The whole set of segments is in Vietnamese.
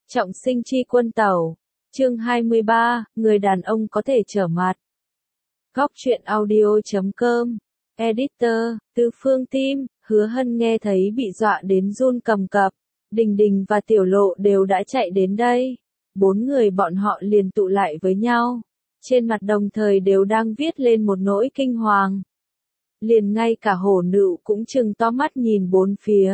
Trọng sinh chi quân tẩu. Chương 23, người đàn ông có thể trở mặt. Góc truyện audio.com. Editor, Từ Phương Tim. Hứa Hân nghe thấy bị dọa đến run cầm cập. Đình Đình và Tiểu Lộ đều đã chạy đến đây. 4 người bọn họ liền tụ lại với nhau. Trên mặt đồng thời đều đang viết lên một nỗi kinh hoàng. Liền ngay cả Hổ Nựu cũng trừng to mắt nhìn bốn phía.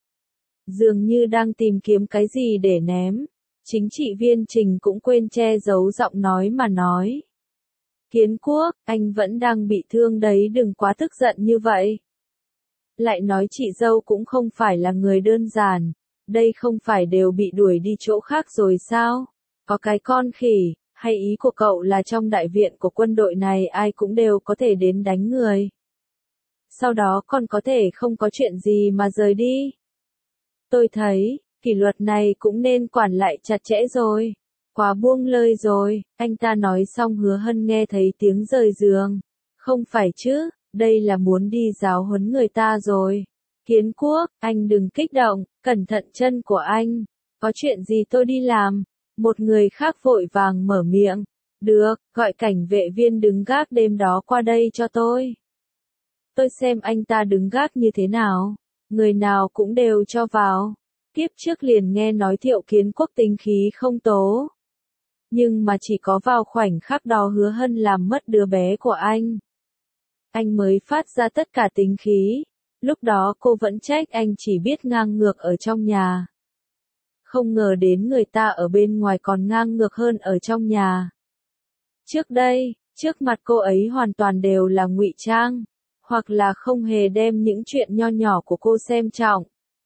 Dường như đang tìm kiếm cái gì để ném. Chính trị viên Trình cũng quên che giấu giọng nói mà nói. Kiến Quốc, anh vẫn đang bị thương đấy, đừng quá tức giận như vậy. Lại nói chị dâu cũng không phải là người đơn giản. Đây không phải đều bị đuổi đi chỗ khác rồi sao? Có cái con khỉ, hay ý của cậu là trong đại viện của quân đội này ai cũng đều có thể đến đánh người. Sau đó còn có thể không có chuyện gì mà rời đi. Tôi thấy, kỷ luật này cũng nên quản lại chặt chẽ rồi. Quá buông lơi rồi, anh ta nói xong Hứa Hân nghe thấy tiếng rời giường. Không phải chứ, đây là muốn đi giáo huấn người ta rồi. Kiến Quốc, anh đừng kích động, cẩn thận chân của anh. Có chuyện gì tôi đi làm? Một người khác vội vàng mở miệng. Được, gọi cảnh vệ viên đứng gác đêm đó qua đây cho tôi. Tôi xem anh ta đứng gác như thế nào. Người nào cũng đều cho vào. Kiếp trước liền nghe nói Thiệu Kiến Quốc tính khí không tố. Nhưng mà chỉ có vào khoảnh khắc đó Hứa Hân làm mất đứa bé của anh. Anh mới phát ra tất cả tính khí. Lúc đó cô vẫn trách anh chỉ biết ngang ngược ở trong nhà. Không ngờ đến người ta ở bên ngoài còn ngang ngược hơn ở trong nhà. Trước đây, trước mặt cô ấy hoàn toàn đều là ngụy trang. Hoặc là không hề đem những chuyện nho nhỏ của cô xem trọng.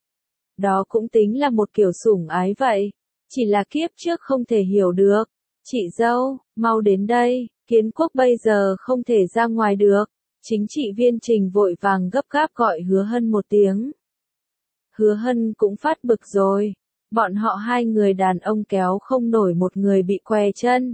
Đó cũng tính là một kiểu sủng ái vậy. Chỉ là kiếp trước không thể hiểu được. Chị dâu, mau đến đây, Kiến Quốc bây giờ không thể ra ngoài được. Chính trị viên Trình vội vàng gấp gáp gọi Hứa Hân một tiếng. Hứa Hân cũng phát bực rồi. Bọn họ hai người đàn ông kéo không nổi một người bị què chân.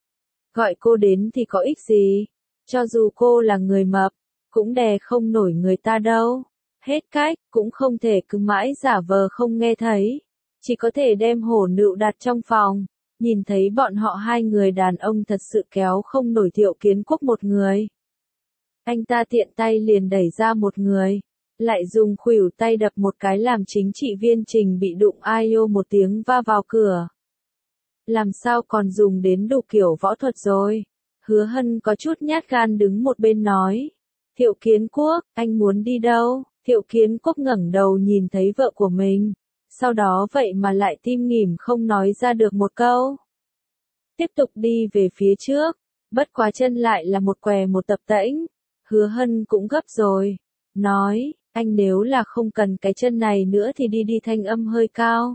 Gọi cô đến thì có ích gì? Cho dù cô là người mập, cũng đè không nổi người ta đâu. Hết cách, cũng không thể cứ mãi giả vờ không nghe thấy. Chỉ có thể đem Hổ Nựu đặt trong phòng. Nhìn thấy bọn họ hai người đàn ông thật sự kéo không nổi Thiệu Kiến Quốc một người. Anh ta tiện tay liền đẩy ra một người. Lại dùng khuỷu tay đập một cái làm chính trị viên Trình bị đụng ai ô một tiếng va vào cửa. Làm sao còn dùng đến đủ kiểu võ thuật rồi. Hứa Hân có chút nhát gan đứng một bên nói. Thiệu Kiến Quốc, anh muốn đi đâu? Thiệu Kiến Quốc ngẩng đầu nhìn thấy vợ của mình. Sau đó vậy mà lại tim nghỉm không nói ra được một câu. Tiếp tục đi về phía trước. Bất quá chân lại là một què một tập tễnh. Hứa Hân cũng gấp rồi. Nói, anh nếu là không cần cái chân này nữa thì đi thanh âm hơi cao.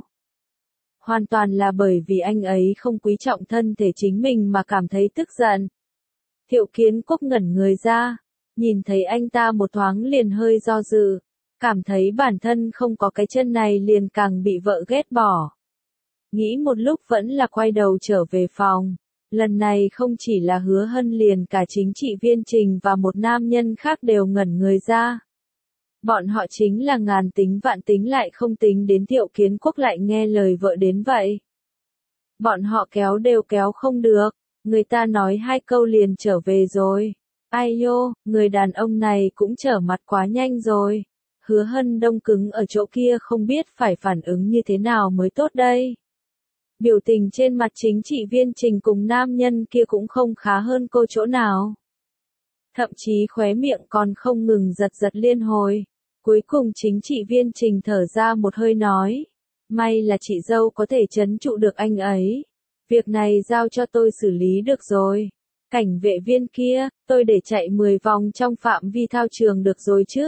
Hoàn toàn là bởi vì anh ấy không quý trọng thân thể chính mình mà cảm thấy tức giận. Thiệu Kiến Quốc ngẩn người ra. Nhìn thấy anh ta một thoáng liền hơi do dự. Cảm thấy bản thân không có cái chân này liền càng bị vợ ghét bỏ. Nghĩ một lúc vẫn là quay đầu trở về phòng. Lần này không chỉ là Hứa Hân liền cả chính trị viên Trình và một nam nhân khác đều ngẩn người ra. Bọn họ chính là ngàn tính vạn tính lại không tính đến Thiệu Kiến Quốc lại nghe lời vợ đến vậy. Bọn họ kéo đều kéo không được. Người ta nói hai câu liền trở về rồi. Ai nhô, người đàn ông này cũng trở mặt quá nhanh rồi. Hứa Hân đông cứng ở chỗ kia không biết phải phản ứng như thế nào mới tốt đây. Biểu tình trên mặt chính trị viên Trình cùng nam nhân kia cũng không khá hơn cô chỗ nào. Thậm chí khóe miệng còn không ngừng giật giật liên hồi. Cuối cùng chính trị viên Trình thở ra một hơi nói. May là chị dâu có thể trấn trụ được anh ấy. Việc này giao cho tôi xử lý được rồi. Cảnh vệ viên kia, tôi để chạy 10 vòng trong phạm vi thao trường được rồi chứ.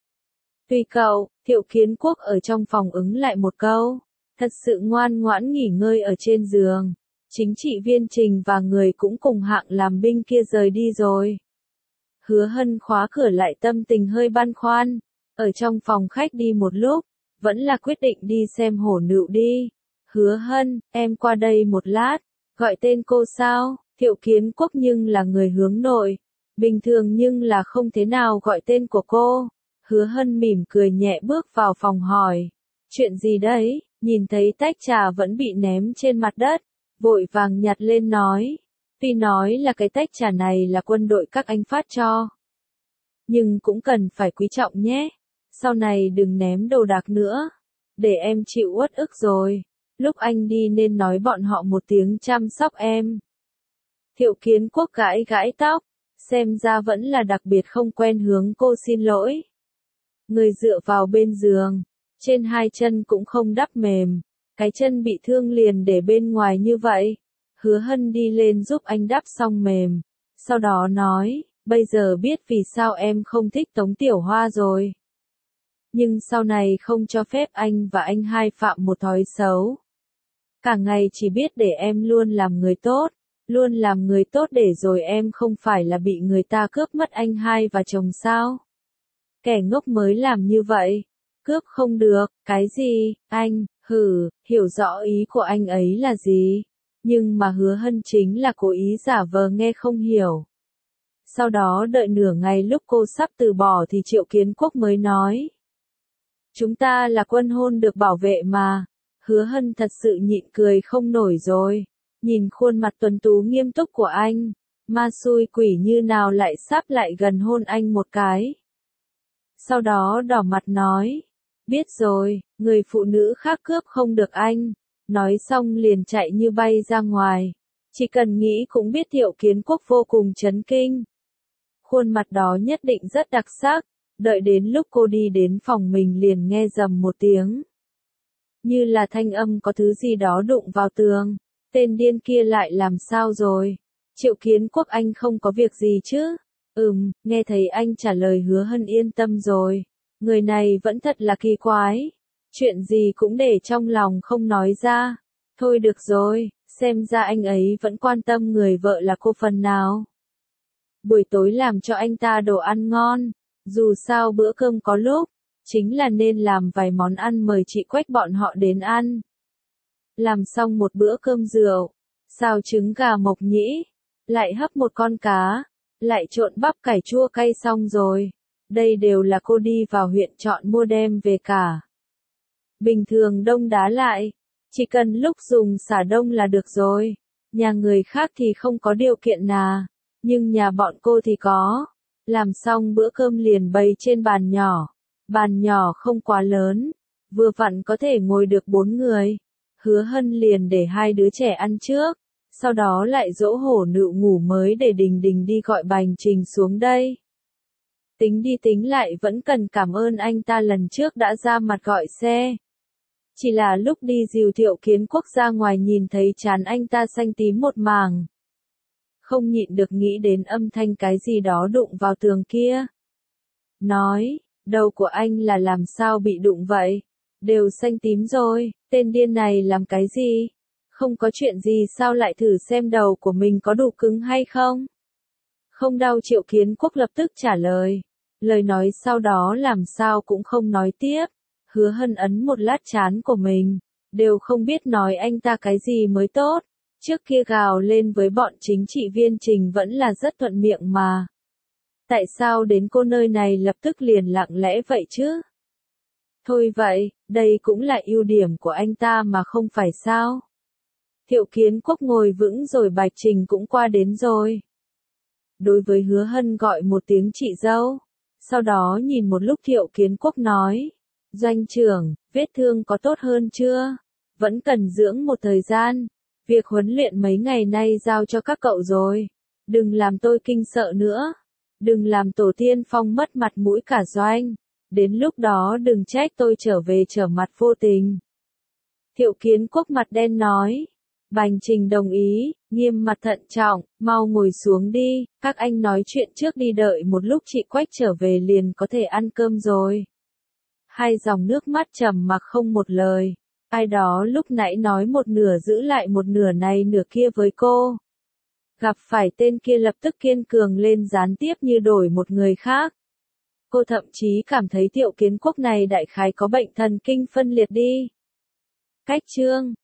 Tùy cậu, Thiệu Kiến Quốc ở trong phòng ứng lại một câu. Thật sự ngoan ngoãn nghỉ ngơi ở trên giường. Chính trị viên Trình và người cũng cùng hạng làm binh kia rời đi rồi. Hứa Hân khóa cửa lại tâm tình hơi băn khoăn. Ở trong phòng khách đi một lúc, vẫn là quyết định đi xem Hổ Nựu đi. Hứa Hân, em qua đây một lát. Gọi tên cô sao? Thiệu Kiến Quốc nhưng là người hướng nội. Bình thường nhưng là không thế nào gọi tên của cô. Hứa Hân mỉm cười nhẹ bước vào phòng hỏi. Chuyện gì đấy? nhìn thấy tách trà vẫn bị ném trên mặt đất, vội vàng nhặt lên nói. Tuy nói là cái tách trà này là quân đội các anh phát cho, nhưng cũng cần phải quý trọng nhé. Sau này đừng ném đồ đạc nữa, để em chịu uất ức rồi. Lúc anh đi nên nói bọn họ một tiếng chăm sóc em. Thiệu Kiến Quốc gãi gãi tóc, xem ra vẫn là đặc biệt không quen hướng cô xin lỗi. Người dựa vào bên giường, trên hai chân cũng không đắp mềm, cái chân bị thương liền để bên ngoài như vậy. Hứa Hân đi lên giúp anh đắp xong mềm, sau đó nói, bây giờ biết vì sao em không thích Tống Tiểu Hoa rồi. Nhưng sau này không cho phép anh và anh hai phạm một thói xấu. Cả ngày chỉ biết để em luôn làm người tốt, luôn làm người tốt để rồi em không phải là bị người ta cướp mất anh hai và chồng sao? Kẻ ngốc mới làm như vậy. Cướp không được, cái gì, anh, hiểu rõ ý của anh ấy là gì. Nhưng mà Hứa Hân chính là cố ý giả vờ nghe không hiểu. Sau đó đợi nửa ngày lúc cô sắp từ bỏ thì Triệu Kiến Quốc mới nói. Chúng ta là quân hôn được bảo vệ mà. Hứa Hân thật sự nhịn cười không nổi rồi. Nhìn khuôn mặt tuấn tú nghiêm túc của anh, ma xui quỷ như nào lại sắp lại gần hôn anh một cái. Sau đó đỏ mặt nói, biết rồi, người phụ nữ khác cướp không được anh. Nói xong liền chạy như bay ra ngoài. Chỉ cần nghĩ cũng biết Thiệu Kiến Quốc vô cùng chấn kinh. Khuôn mặt đó nhất định rất đặc sắc. Đợi đến lúc cô đi đến phòng mình liền nghe rầm một tiếng. Như là thanh âm có thứ gì đó đụng vào tường. Tên điên kia lại làm sao rồi? Triệu Kiến Quốc anh không có việc gì chứ? Nghe thấy anh trả lời Hứa Hân yên tâm rồi. Người này vẫn thật là kỳ quái. Chuyện gì cũng để trong lòng không nói ra. Thôi được rồi, xem ra anh ấy vẫn quan tâm người vợ là cô phần nào. Buổi tối làm cho anh ta đồ ăn ngon. Dù sao bữa cơm có lúc, chính là nên làm vài món ăn mời chị Quách bọn họ đến ăn. Làm xong một bữa cơm rượu, xào trứng gà mộc nhĩ, lại hấp một con cá, lại trộn bắp cải chua cay xong rồi. Đây đều là cô đi vào huyện chọn mua đem về cả. Bình thường đông đá lại, chỉ cần lúc dùng xả đông là được rồi. Nhà người khác thì không có điều kiện nào, nhưng nhà bọn cô thì có. Làm xong bữa cơm liền bày trên bàn nhỏ. Bàn nhỏ không quá lớn, vừa vặn có thể ngồi được 4 người. Hứa Hân liền để hai đứa trẻ ăn trước, sau đó lại dỗ hổ nựu ngủ mới để Đình Đình đi gọi Bành Trình xuống đây. Tính đi tính lại vẫn cần cảm ơn anh ta lần trước đã ra mặt gọi xe. Chỉ là lúc đi dìu Thiệu Kiến Quốc ra ngoài nhìn thấy trán anh ta xanh tím một mảng. Không nhịn được nghĩ đến âm thanh cái gì đó đụng vào tường kia. Nói, đầu của anh là làm sao bị đụng vậy? Đều xanh tím rồi, tên điên này làm cái gì? Không có chuyện gì sao lại thử xem đầu của mình có đủ cứng hay không? Không đau Triệu Kiến Quốc lập tức trả lời. Lời nói sau đó làm sao cũng không nói tiếp. Hứa Hân ấn một lát trán của mình, đều không biết nói anh ta cái gì mới tốt. Trước kia gào lên với bọn chính trị viên Trình vẫn là rất thuận miệng mà. Tại sao đến cô nơi này lập tức liền lặng lẽ vậy chứ? Thôi vậy, đây cũng là ưu điểm của anh ta mà không phải sao? Thiệu Kiến Quốc ngồi vững rồi Bạch Trình cũng qua đến rồi. Đối với Hứa Hân gọi một tiếng chị dâu. Sau đó nhìn một lúc Thiệu Kiến Quốc nói. Doanh trưởng, vết thương có tốt hơn chưa? Vẫn cần dưỡng một thời gian. Việc huấn luyện mấy ngày nay giao cho các cậu rồi. Đừng làm tôi kinh sợ nữa. Đừng làm tổ tiên Phong mất mặt mũi cả doanh. Đến lúc đó đừng trách tôi trở về trở mặt vô tình. Thiệu Kiến Quốc mặt đen nói. Bành Trình đồng ý, nghiêm mặt thận trọng, mau ngồi xuống đi, các anh nói chuyện trước đi đợi một lúc chị Quách trở về liền có thể ăn cơm rồi. Hai dòng nước mắt trầm mặc không một lời. Ai đó lúc nãy nói một nửa giữ lại một nửa này nửa kia với cô. Gặp phải tên kia lập tức kiên cường lên gián tiếp như đổi một người khác. Cô thậm chí cảm thấy Thiệu Kiến Quốc này đại khái có bệnh thần kinh phân liệt đi. Cách chương